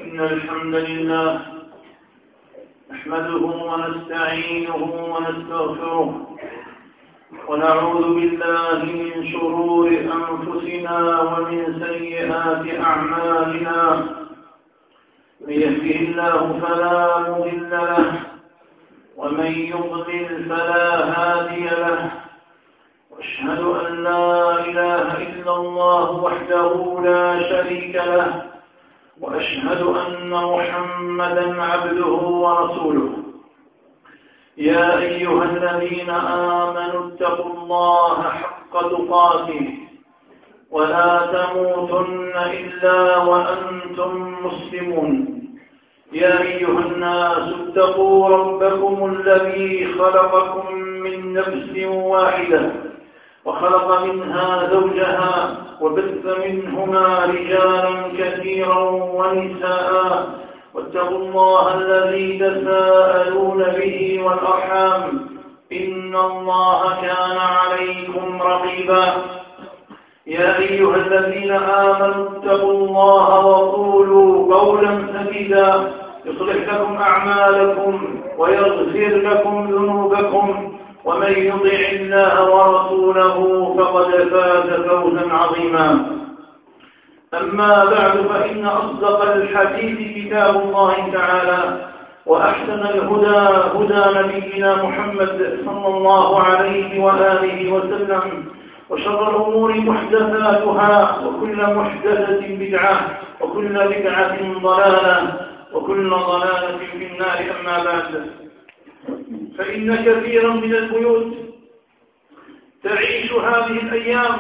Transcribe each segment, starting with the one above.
إن الحمد لله نحمده ونستعينه ونستغفره ونعوذ بالله من شرور أنفسنا ومن سيئات أعمالنا. من يهده الله فلا مضل له ومن يضلل فلا هادي له، وأشهد أن لا إله إلا الله وحده لا شريك له، وأشهد أن محمدا عبده ورسوله. يا أيها الذين آمنوا اتقوا الله حق تقاته ولا تموتن إلا وأنتم مسلمون. يا أيها الناس اتقوا ربكم الذي خلقكم من نفس واحدة وخلق منها زوجها وبث منهما رجالا كثيرا ونساء، واتقوا الله الذي تساءلون به والأرحام إن الله كان عليكم رقيبا. يا أيها الذين آمنوا اتقوا الله وقولوا قولا سديدا يصلح لكم أعمالكم ويغفر لكم ذنوبكم، ومن يطع الله ورسوله فقد فاز فوزا عظيما. أما بعد، فإن أصدق الحديث كتاب الله تعالى، وأحسن الهدى هدى نبينا محمد صلى الله عليه وآله وسلم، وشر الأمور محدثاتها، وكل محدثة بدعة، وكل بدعة ضلالة، وكل ضلالة في النار. أما بعد، فإن كثيرا من البيوت تعيش هذه الأيام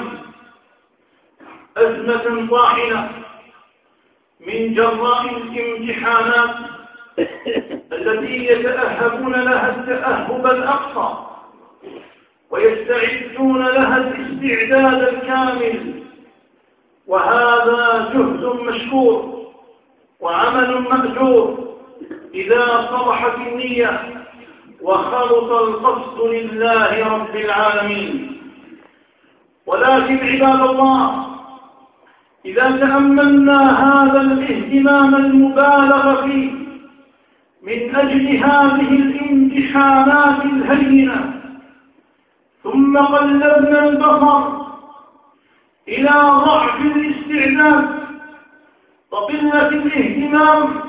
أزمة طاحنة من جراء الامتحانات التي يتأهبون لها التأهب الأقصى ويستعدون لها الاستعداد الكامل، وهذا جهد مشكور وعمل مأجور إذا صلحت النية وخلص القصد لله رب العالمين. ولكن عباد الله، إذا تأملنا هذا الاهتمام المبالغ فيه من أجل هذه الامتحانات الهينة، ثم قلبنا البصر إلى ضعف الاستعداد وقلة الاهتمام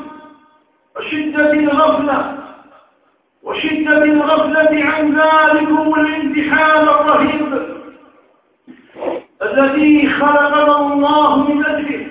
وشدة الغفلة عن ذلكم الامتحان الرهيب الذي خلقنا الله من أجله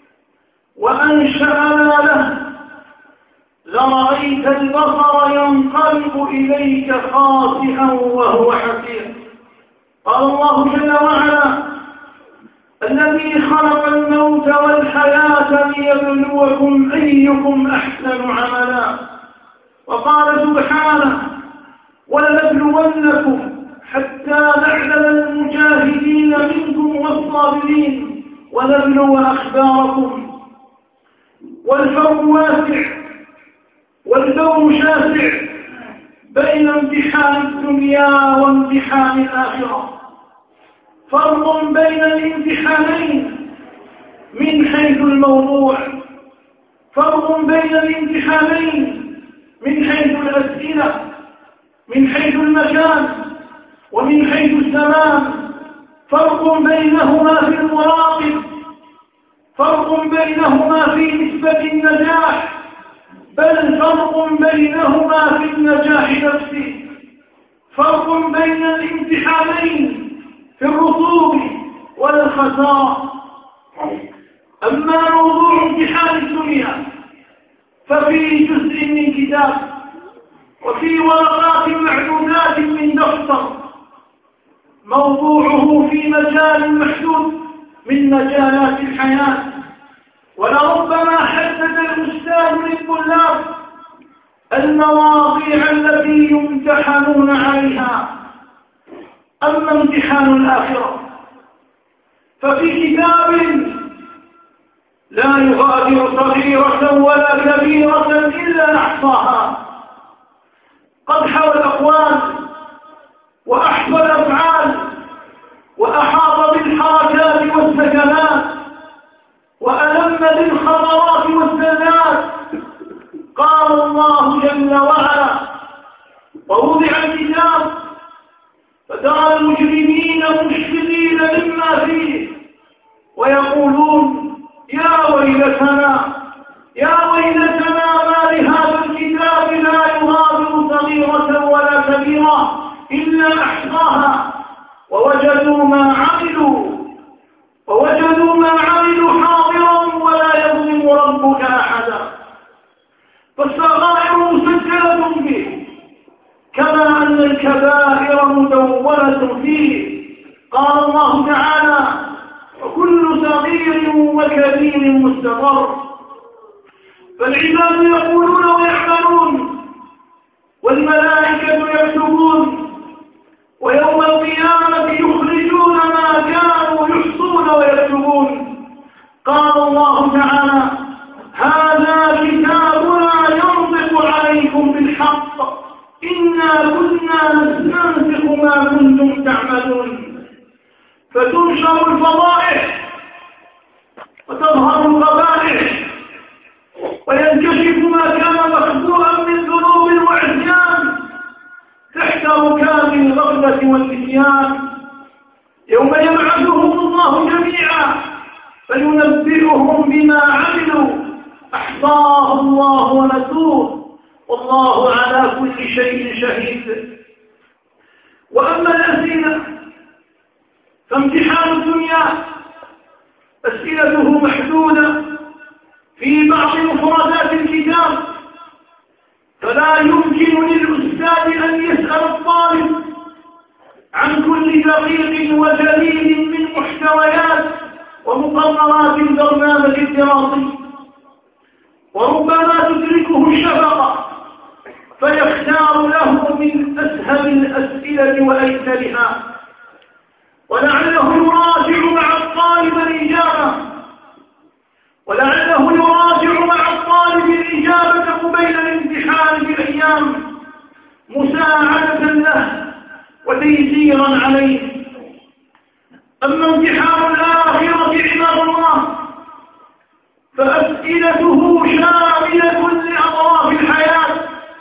وأنشأنا له، لرأيت البصر ينقلب إليك خاسئا وهو حسير. قال الله جل وعلا: الذي خلق الموت والحياة ليبلوكم أيكم أحسن عملا. وقال سبحانه: ولنبلونكم حتى نعلم المجاهدين منكم والصابرين ونبلو أخباركم. والفرق واسع والدور شاسع بين امتحان الدنيا وامتحان الآخرة. فرق بين الامتحانين من حيث الموضوع، فرق بين الامتحانين من حيث الأسئلة، من حيث المكان، ومن حيث الزمان. فرق بينهما في المراقب، فرق بينهما في نسبة النجاح، بل فرق بينهما في النجاح نفسه. فرق بين الامتحانين في الرسوب والخسارة. أما موضوع امتحان الدنيا ففي جزء من كتاب وفي ورقات معدودات من دفتر، موضوعه في مجال محدود من مجالات الحياة، ولربما حدد الأستاذ للطلاب المواضيع التي يمتحنون عليها. أما امتحان الآخرة ففي كتاب لا يغادر صغيرة ولا كبيرة إلا أحصاها. قد حوى الأقوال وأحصى الأفعال وأحاط بالحركات والسكنات وألم بالخطرات والزلات. قال الله جل وعلا: ووضع الكتاب فترى المجرمين مشفقين مما فيه ويقولون يا ويلتنا ما لهذا الكتاب لا يغادر صغيرة ولا كبيرة إلا أحصاها ووجدوا ما عملوا حاضرا ولا يظلم ربك أحدا. فالصغائر مسجلة به كما أن الكبائر مدونة فيه. قال الله تعالى: وكل صغير وكبير مستقر. فالعباد يقولون ويعملون والملائكة يكتبون ويوم القيامة يخرجون ما كانوا يحصون ويكتبون. قال الله تعالى: هذا كتابنا ينطق عليكم بالحق إنا كنا نستنسخ ما كنتم تعملون. فتنشر الفضائح وتظهر القبائح وينكشف ما كان مخبوءا من ذنوب وعصيان تحت ركام الغفلة والنسيان. يوم يبعثهم الله جميعا فينبئهم بما عملوا أحصاه الله ونسوه والله على كل شيء شهيد. وأما الأسئلة فامتحان الدنيا أسئلته محدودة في بعض مفردات الكتاب، فلا يمكن للأستاذ أن يسأل الطالب عن كل دقيق وجليل من محتويات ومقررات البرنامج الدراسي، وربما تدركه الشفقة فيختار له من أسهل الأسئلة وأيسرها، ولعله يراجع مع الطالب الإجابة قبيل الامتحان بأيام مساعدة له وتيسيرا عليه. أما امتحان الآخرة عباد الله فأسئلته شاملة لأطراف الحياة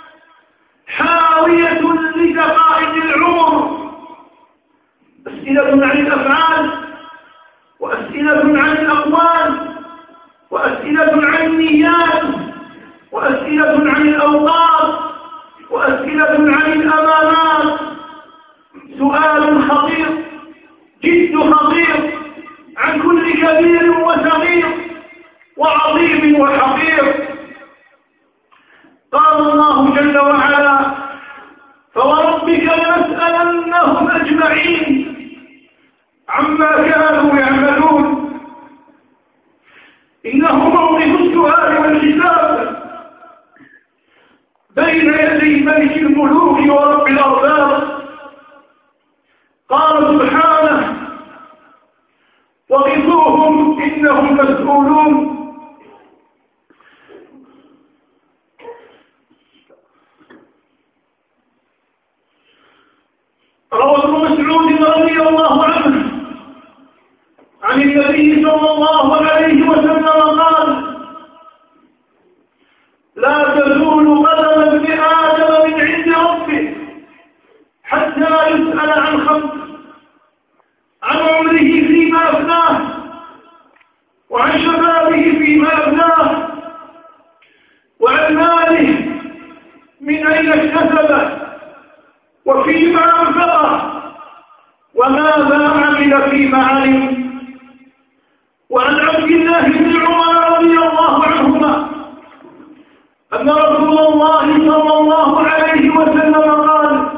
حاوية لدقائق العمر، أسئلة عن الأفعال وأسئلة عن الأقوال وأسئلة عن النيات وأسئلة عن الأوقات وأسئلة عن الأمانات. سؤال خطير جد خطير عن كل كبير وصغير وعظيم وحقير. قال الله جل وعلا: فوربك لنسألنهم أجمعين عما كانوا يعملون. إنه موقف السؤال والحساب بين يدي ملك الملوك ورب الأرباب. قال سبحانه: وقفوهم إنهم مسؤولون. روى ابن مسعود رضي الله عنه عن النبي صلى الله عليه وسلم قال: لا تزول قدم ابن آدم من عند ربه حتى يسأل عن خمس: عن عمره فيما أفناه، وعن شبابه فيما أفناه، وعن ماله من أين اكتسبه، وفيما أنفقه، وماذا عمل فيما علم. وعن عبد الله بن عمر رضي الله عنهما أن رسول الله صلى الله عليه وسلم قال: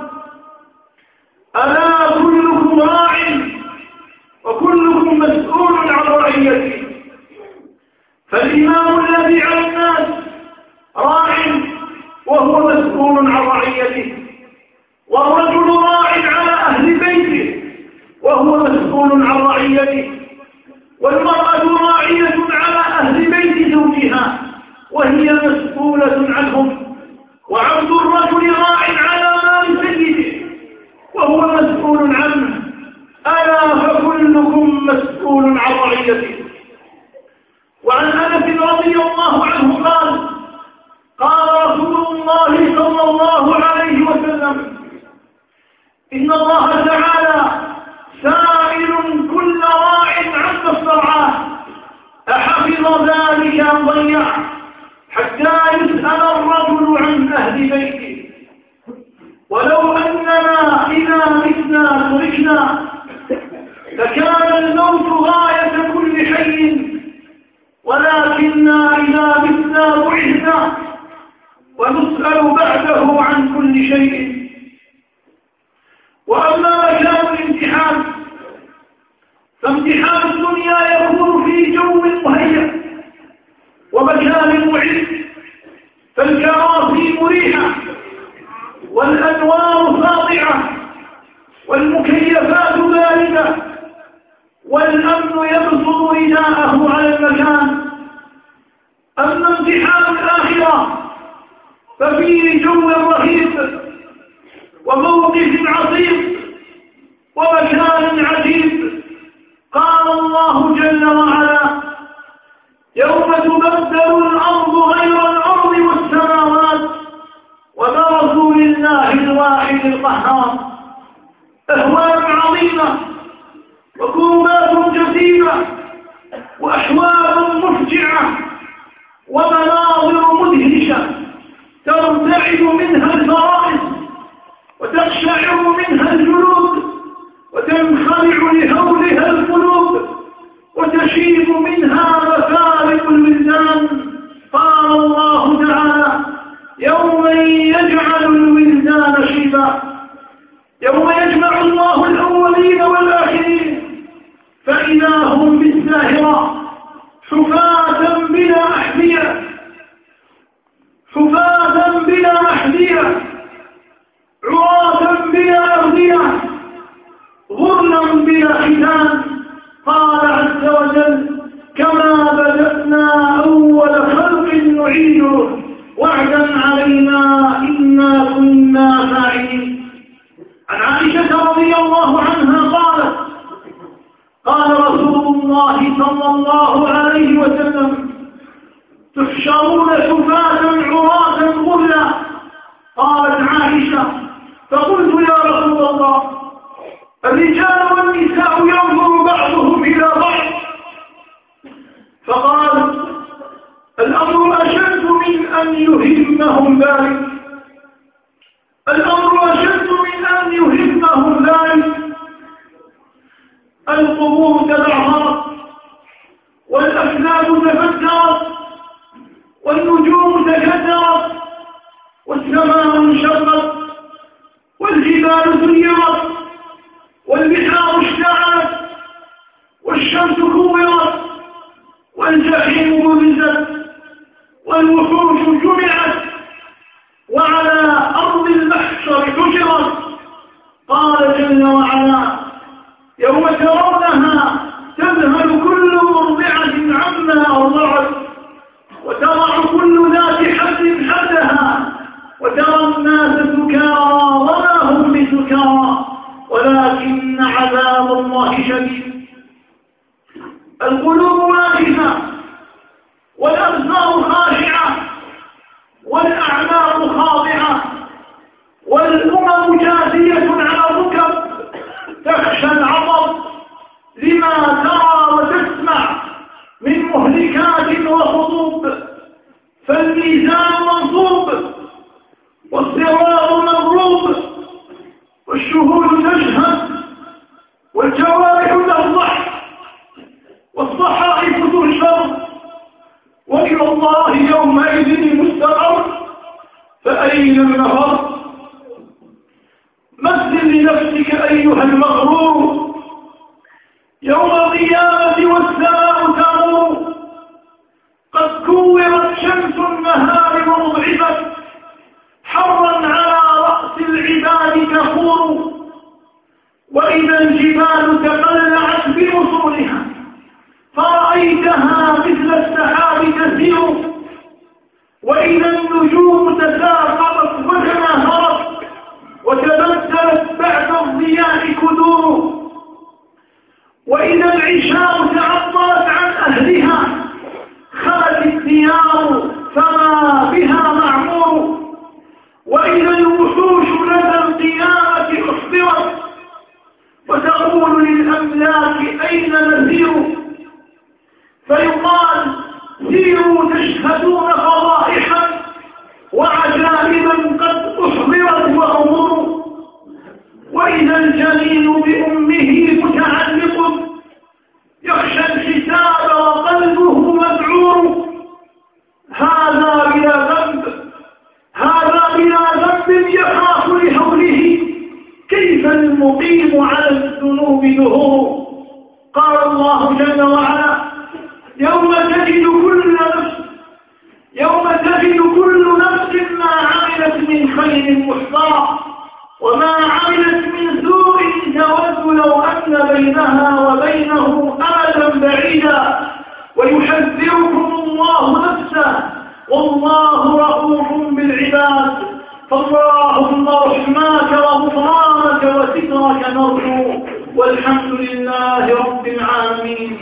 ألا كلكم راع وكلكم مسؤول عن رعيته. فالإمام الذي على الناس راع وهو مسؤول عن رعيته، والرجل راع على أهل بيته وهو مسؤول عن رعيته، والمرأة راعية على أهل بيت زوجها وهي مسؤولة عنهم، وعبد الرجل راع على مال سيده وهو مسؤول عنه. ألا فكلكم مسؤول عن رعيته. وعن أنس عباس رضي الله عنه قال قال رسول الله صلى الله عليه وسلم إن الله تعالى سائل كل راع عما استرعاه أحفظ ذلك أم ضيع حتى يسأل الرجل عن أهل بيته ولو أننا إذا متنا تركنا لكان الموت غاية كل حي ولكننا إذا متنا بعثنا ونسأل بعده عن كل شيء. وأما مكان الامتحان فامتحان الدنيا يكون في جو مهيأ ومكان معد، فالكراسي مريحة والأنوار ساطعة والمكيفات باردة والأمن يبسط رداءه على المكان. أما امتحان الآخرة ففيه جو رهيب وموقف عصيب ومكان عجيب. قال الله جل وعلا يوم تبدل الأرض غير الأرض والسماوات وبرزوا لله الواحد القهار. أهوال عظيمة وكربات جسيمة وأحوال مفجعة ومناظر مدهشة ترتعد منها الفرائس وتقشعر منها الجلود وتنخلع لهولها القلوب وتشيب منها مفارق الولدان. قال الله تعالى يوم يجعل الولدان شيبا يوم يجمع الله الأولين والآخرين فإذا هم بالساهرة حفاة بلا أحذية حفاة بلا أحذية عراة بلا أغذية غرلا بلا ختان. قال عز وجل كما بدأنا أول خلق نعيده وعدا علينا إنا كنا فاعلين. عن عائشة رضي الله عنها قالت قال رسول الله صلى الله عليه وسلم تحشرون حفاة عراة غرلا. قالت عائشة فقلت يا رسول الله الرجال والنساء ينظر بعضهم إلى بعض؟ فقال الأمر أشد من أن يهمهم ذلك الأمر أشد من أن يهمهم ذلك. القبور تدعرت والأفلاك تفترت والنجوم تكدرت والسماء انشقت والجبال سيرت والبحار اشتعلت والشمس كورت والجحيم برزت والوحوش جمعت وعلى أرض المحشر حشرت. قال جل وعلا يوم ترونها تذهل كل مرضعة عما أرضعت وتضع كل ذات حمل حملها وترى الناس سكارى وما هم بسكارى ولكن عذاب الله شديد. القلوب واقفة والأبصار خاشعة والأعماق خاضعة والأمم جاثية على الركب تخشى العطب لما ترى وتسمع من مهلكات وخطوب. فالميزان منصوب والصراط مضروب والشهود تشهد والجوارح تفضح والصحائف تنشر وإلى الله يومئذ المستقر. فأين المفر؟ مثل لنفسك أيها المغرور يوم القيامة والسماء تمور قد كورت شمس النهار ومضعفت حرا على رأس العباد تفور وإذا الجبال تقلعت بأصولها فرأيتها مثل السحاب تسير وإذا النجوم تساقطت وتناهرت وتبدلت بعد الضياء كدور وإذا العشاء تعطلت فيقال سيروا تشهدون فضائحا وعجائبا قد أحضرت وأمروا، وإذا الجنين بأمه متعلق يخشى الحساب وقلبه مذعور. هذا بلا ذنب يخاف لهوله، كيف المقيم على الذنوب ظهور. قال الله جل وعلا يوم تجد كل نفس ما عملت من خير محضرا وما عملت من سوء تود لو أن بينها وبينه أمدا بعيدا ويحذركم الله نفسه والله رؤوف بالعباد. فاللهم رحماك وغفرانك وسترك نرجو، والحمد لله رب العالمين.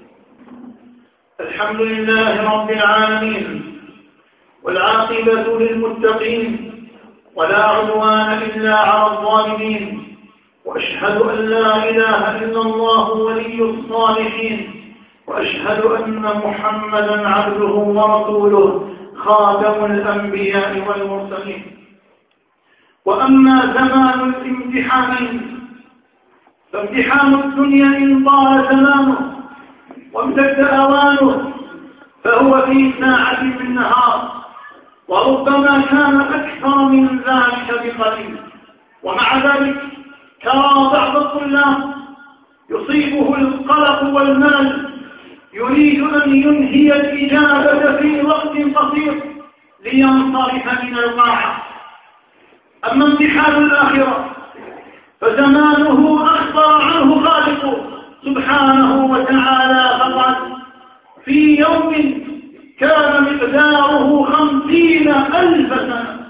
الحمد لله رب العالمين، والعاقبة للمتقين، ولا عدوان إلا على الظالمين، وأشهد أن لا إله إلا الله ولي الصالحين، وأشهد أن محمدا عبده ورسوله خاتم الأنبياء والمرسلين. وأما زمان الامتحان فامتحان الدنيا إن طال زمانه وامتد أوانه فهو في ساعة من النهار، وربما كان أكثر من ذلك بقليل. ومع ذلك ترى بعض الطلاب يصيبه القلق والملل، يريد أن ينهي الإجابة في وقت قصير لينصرف من القاعة. أما امتحان الآخرة فزمانه أخبر عنه خالقه سبحانه وتعالى فقال في يوم كان مقداره 50,000 سنة.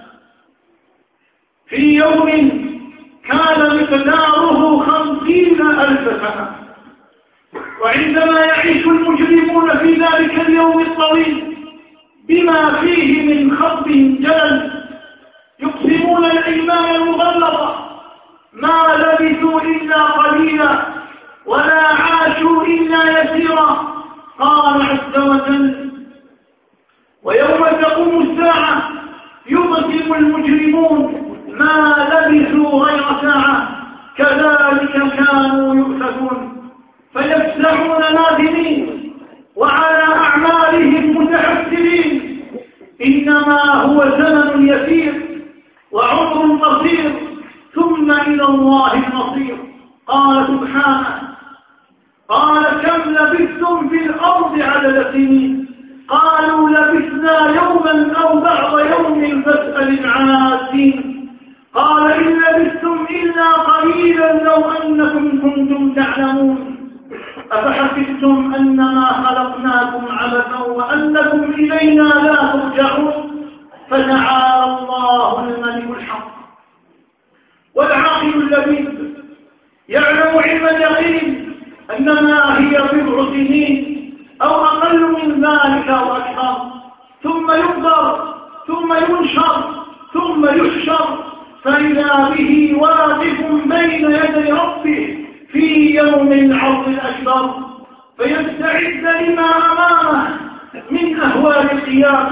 في يوم كان مقداره 50,000 سنة. وعندما يعيش المجرمون في ذلك اليوم الطويل بما فيه من خطب جلل يقسمون الأيمان المغلظة ما لبثوا إلا قليلا ولا عاشوا إلا يسيرا. قال عز وجل ويوم تقوم الساعة يقسم المجرمون ما لبثوا غير ساعة كذلك كانوا يؤفكون، فيفزعون نادمين وعلى أعمالهم متحسرين. إنما هو زمن يسير وعمر قصير ثم إلى الله المصير. قال سبحانه قال كم لبثتم في الأرض عدد سنين قالوا لبثنا يوما أو بعض يوم فاسأل العادين. قال إن لبثتم إلا قليلا لو أنكم كنتم تعلمون أفحسبتم أنما خلقناكم عبثا وأنكم إلينا لا ترجعون. فتعالى الله الملك الحق. والعاقل اللبيب يعلم علم اليقين أنما هي 7 سنين أو أقل من ذلك أو أكثر، ثم يقدر ثم ينشر ثم يحشر، فإذا به واقف بين يدي ربه في يوم العرض الأكبر، فيستعد لما أمامه من أهوال القيامة،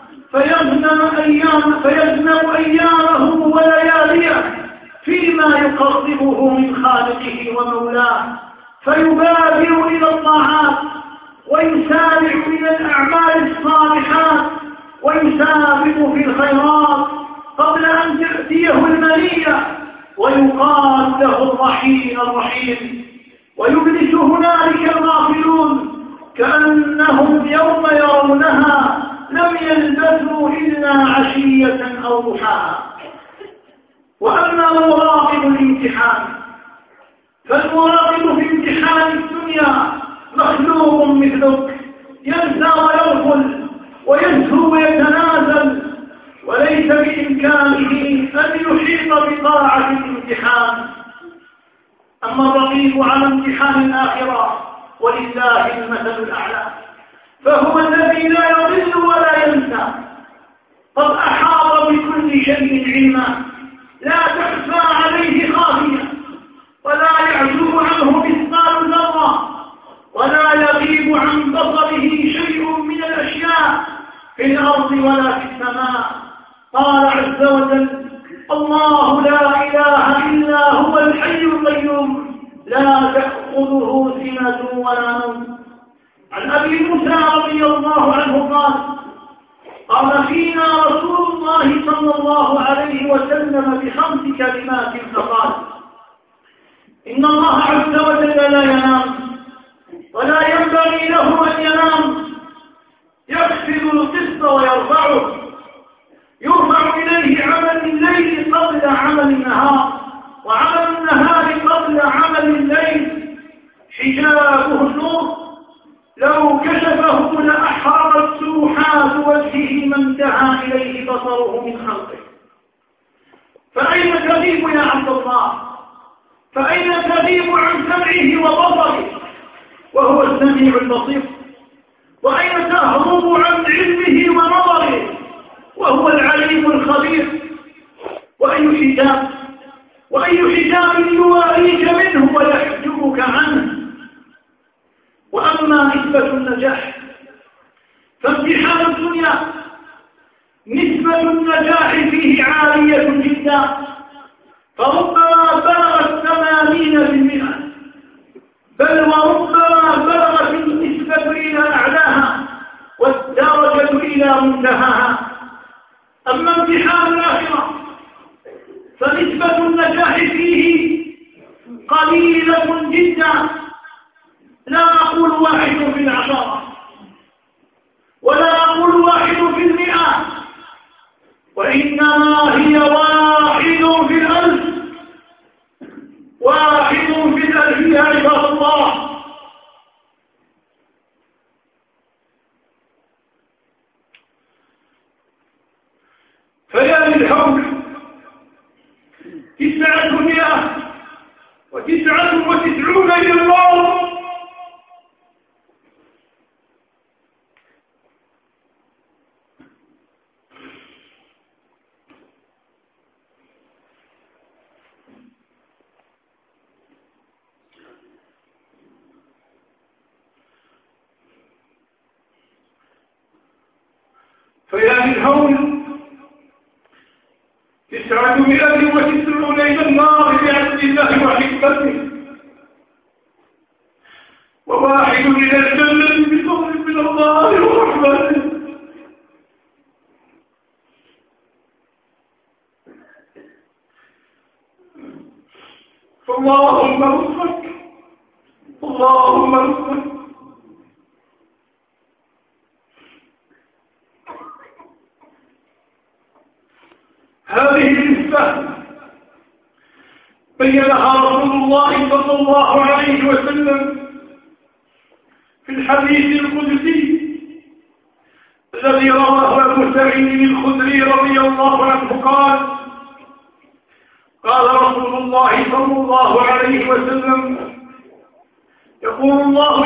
فيزنم أيامه ولياليه فيما يقربه من خالقه ومولاه، فيبادر إلى الطاعات ويسارع إلى الأعمال الصالحات ويسابق في الخيرات قبل أن تأتيه المنية ويقال له الرحيم. ويجلس هنالك الغافلون كأنهم يوم يرونها لم يلبثوا إلا عشية أو ضحاها. وأما مراقب الامتحان فالمراقب في امتحان الدنيا مخلوق مثلك ينسى ويغفل ويزهو ويتنازل، وليس بإمكانه أن يحيط بطاعة الامتحان. أما الرقيب على امتحان الآخرة ولله المثل الأعلى فهو الذي لا يضل ولا ينسى، قد أحاط بكل شيء علما، لا تخفى عليه خافية ولا يعزو عنه مثقال ذرة ولا يغيب عن بصره في الأرض ولا في السماء. قال عز وجل: الله لا إله إلا هو الحي القيوم لا تأخذه سنة ولا نوم. عن أبي موسى رضي الله عنه قال فينا رسول الله صلى الله عليه وسلم ب5 كلمات فقال: إن الله عز وجل لا ينام ولا ينبغي له أن ينام، يخفض القسط ويرفعه، يرفع إليه عمل الليل قبل عمل النهار، وعمل النهار قبل عمل الليل، حجابه النور، لو كشفه لأحرقت سوحات وجهه ما انتهى إليه بصره من خلقه. فأين تغيب يا عبد الله؟ فأين تغيب عن سمعه وبصره وهو السميع البصير؟ وأين تهرب عن علمه ونظره وهو العليم الخبير؟ وأي حجاب يواريك منه ويحجبك عنه؟ وأما نسبة النجاح فامتحان الدنيا نسبة النجاح فيه عالية جدا، فربما بلغت 80%، بل وربما بلغت النسبة إلى أعلاها والدرجة إلى منتهاها. أما امتحان الآخرة فنسبة النجاح فيه قليلة جدا، لا أقول 1 في 10 ولا أقول 1 في 100، وإنما هي 1 في 1000، 1 في 1000 يا عباد الله. فيا للحول 999 إلى الله. فيا للهول 999 إلى النار بعدل الله وحكمته، و1 إلى الجنة بفضل من الله ورحمته. فاللهم ارزقك، اللهم ارزقك. هذه النسبة بينها رسول الله صلى الله عليه وسلم في الحديث القدسي الذي رواه أبو سعيد الخدري رضي الله عنه قال رسول الله صلى الله عليه وسلم: يقول الله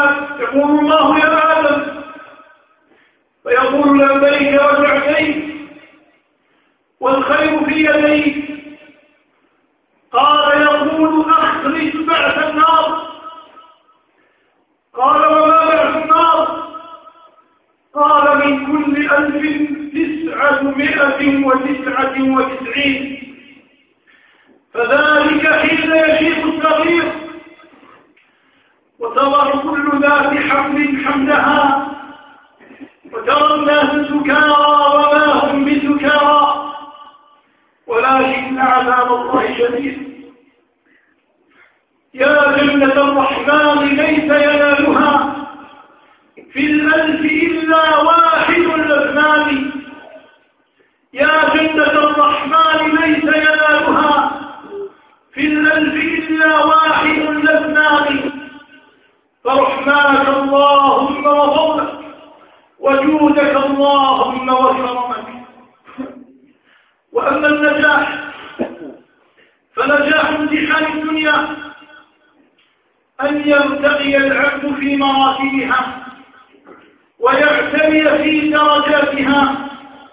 يا آدم فيقول: لبيك وسعديك والخير في يديك. قال: يقول: أخرج بعث النار. قال: وما بعث النار؟ قال: من كل 1999. فذلك حين يشيخ الصغير وتضع كل ذات حمل حملها، وترى الناس سكارى وما هم بسكارى ولكن عذاب الله شديد. يا جنة الرحمن ليس ينالها في 1000 إلا 1 لبنان. يا جنة الرحمن ليس ينالها في 1000 إلا 1 لبنان. فرحماك اللهم وفضلك وجودك اللهم وكرمك. وأما النجاح فنجاح امتحان الدنيا أن يرتقي العبد في مراتبها ويعتلي في درجاتها.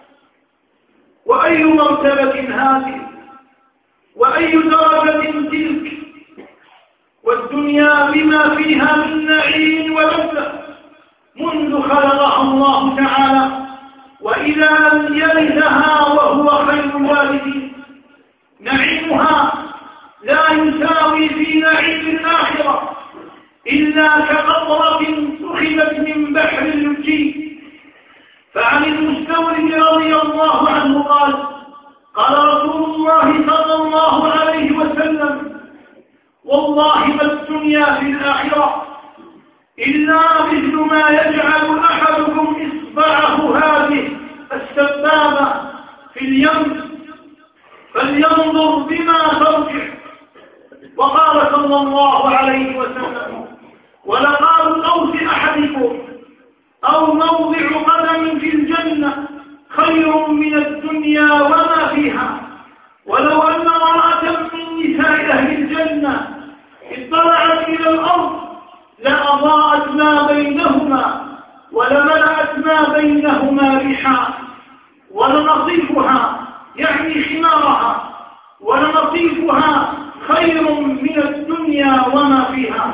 وأي مرتبة هذه وأي درجة تلك، والدنيا بما فيها من نعيم ولذة منذ خلقها الله تعالى وإذا لم يرثها وهو خير الوالدين. نعيمها لا يساوي في نعيم الآخرة إلا كقطرة أخذت من بحر اللجي. فعن المستورد رضي الله عنه قال: قال رسول الله صلى الله عليه وسلم: والله ما الدنيا في الآخرة إلا مثل ما يجعل أحدكم إصبعه هذه السبابة في اليم فلينظر بما ترجع. وقال صلى الله عليه وسلم: ولقال قوس أحدكم أو موضع قدم في الجنة خير من الدنيا وما فيها. ولو أن امرأة من نساء أهل الجنة اطلعت إلى الأرض لأضاءت ما بينهما ولملأت ما بينهما ريحا. ولنصيفها يعني خمارها ولنصيفها خير من الدنيا وما فيها.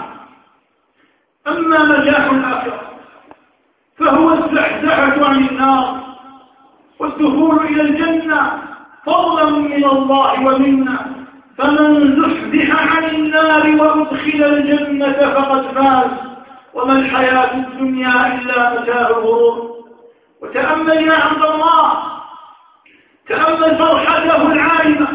أما نجاح الآخرة فهو الزحزحة عن النار والدخول إلى الجنة فضلا من الله ومنا. فمن زحزح عن النار وأدخل الجنة فقد فاز، وما الحياة الدنيا إلا متاع الغرور. وتأمل يا عبد الله، تأمل فرحته العارمة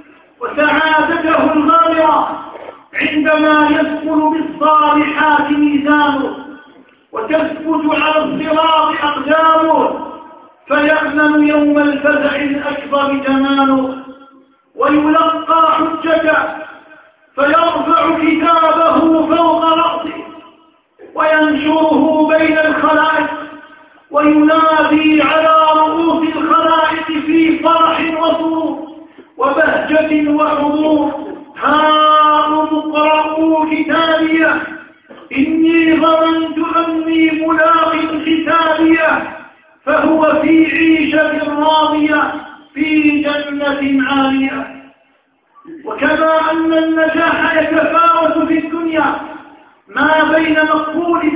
وسعادته الغامرة عندما يدخل بالصالحات ميزانه وتثبت على الصراط أقدامه فيأمن يوم الفزع الأكبر جماله ويلقى حجته فيرفع كتابه فوق رأسه وينشره بين الخلائق وينادي على رؤوس الخلائق في فرح وسرور وبهجة وحضور: هاؤم اقرءوا كتابيه إني ظننت أني ملاق حسابيه. فهو في عيشة راضية في جنة عالية. وكما أن النجاح يتفاوت في الدنيا ما بين مقبول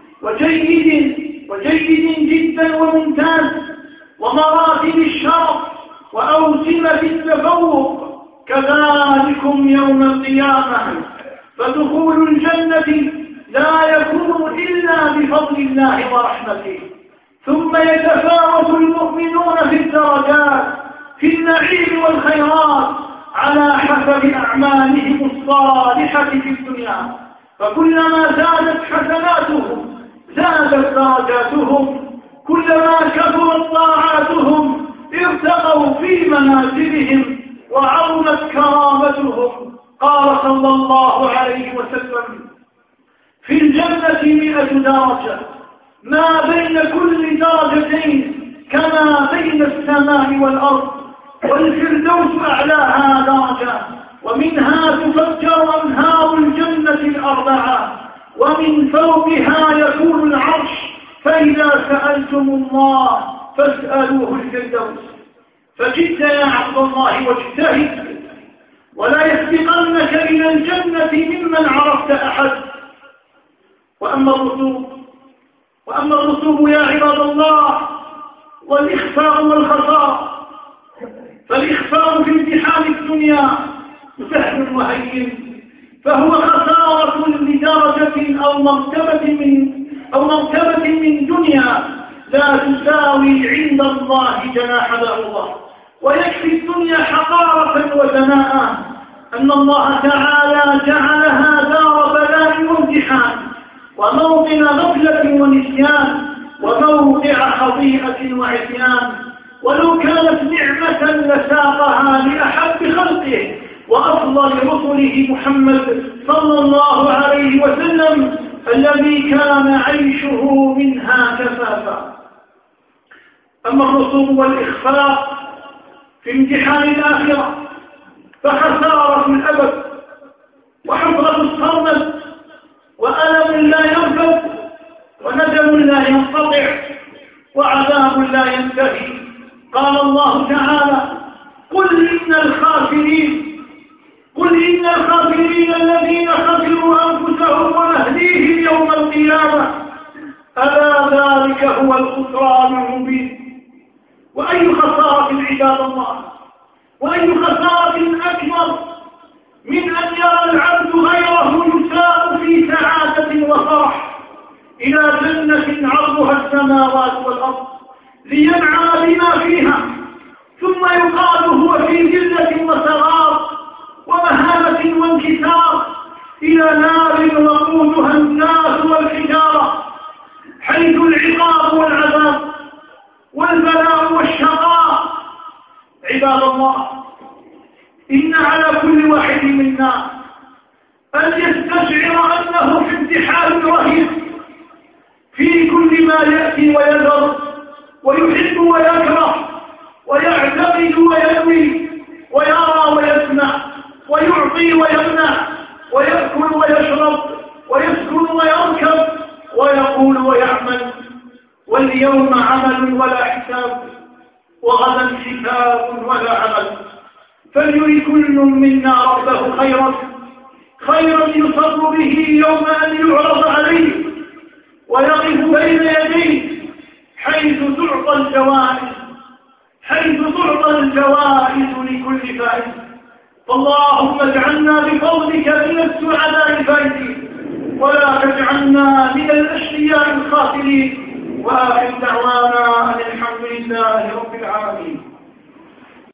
وجيد جدا وممتاز ومراتب الشرف وأوسمة التفوق، كذلكم يوم القيامة فدخول الجنة لا يكون إلا بفضل الله ورحمته. ثم يتفاوت المؤمنون في الدرجات في النعيم والخيرات على حسب أعمالهم الصالحة في الدنيا. فكلما زادت حسناتهم زادت درجاتهم، كلما كثرت طاعاتهم ارتقوا في منازلهم وعظمت كرامتهم. قال صلى الله عليه وسلم: في الجنة 100 درجة، ما بين كل درجتين كما بين السماء والأرض، والفردوس أعلاها درجة، ومنها تفجر أنهار الجنة 4، ومن فوقها يكون العرش، فإذا سألتم الله فاسألوه الفردوس. فجد يا عبد الله واجتهد، ولا يسبقنك إلى الجنة ممن عرفت أحد. وأما الرسوب يا عباد الله والإخفاء والخطأ، فالإخفاء في امتحان الدنيا سهل وهين، فهو خسارة لدرجة أو مرتبة من دنيا لا تساوي عند الله جناح بعوضة. ويكفي الدنيا حقارة ودناء أن الله تعالى جعلها دار بلاء وامتحان وموطن غفلة ونسيان وموضع خطيئة وعصيان. ولو كانت نعمة لساقها لأحب خلقه وأفضل رسله محمد صلى الله عليه وسلم الذي كان عيشه منها كفافا. أما الرسوم والإخفاء في امتحان الآخرة فخسارة الأبد وحفرة الصرمد وألم لا ينفذ وندم لا ينقطع وعذاب لا ينتهي. قال الله تعالى: قل إن الخاسرين الذين خسروا أنفسهم ونهديهم يوم القيامة ألا ذلك هو الخسران المبين. وأي خسارة عباد الله، وأي خسارة أكبر من أن يرى العبد غيره يساء في سعادة وفرح إلى جنة عرضها السماوات والأرض لينعم بما فيها، ثم يقال هو في ذلة وصغار ومهانة وانكسار إلى نار وقودها الناس والحجارة، حيث العقاب والعذاب والبلاء والشقاء. عباد الله، إن على كل واحد منا أن يستشعر أنه في امتحان رهيب في كل ما يأتي ويذر ويحب ويكره ويعتقد وينوي ويرى ويسمع ويعطي ويمنع ويأكل ويشرب ويسكن ويركب ويقول ويعمل. واليوم عمل ولا حساب، وغدا حساب ولا عمل. فليري كل منا ربه خيرا يصر به يوم أن يعرض عليه ويقف بين يديه حيث تعطى الجوائز لكل فائز. فاللهم اجعلنا بفضلك من السعداء الفائزين، ولا تجعلنا من الأشقياء الخاسرين. وآخر دعوانا أن الحمد لله رب العالمين.